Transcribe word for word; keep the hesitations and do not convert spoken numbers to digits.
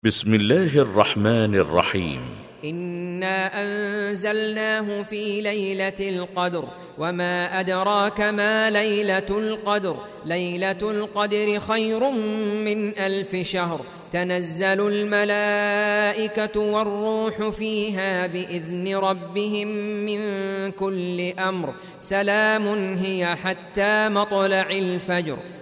بسم الله الرحمن الرحيم. إنا أنزلناه في ليلة القدر وما أدراك ما ليلة القدر ليلة القدر خير من ألف شهر تنزل الملائكة والروح فيها بإذن ربهم من كل أمر سلام هي حتى مطلع الفجر.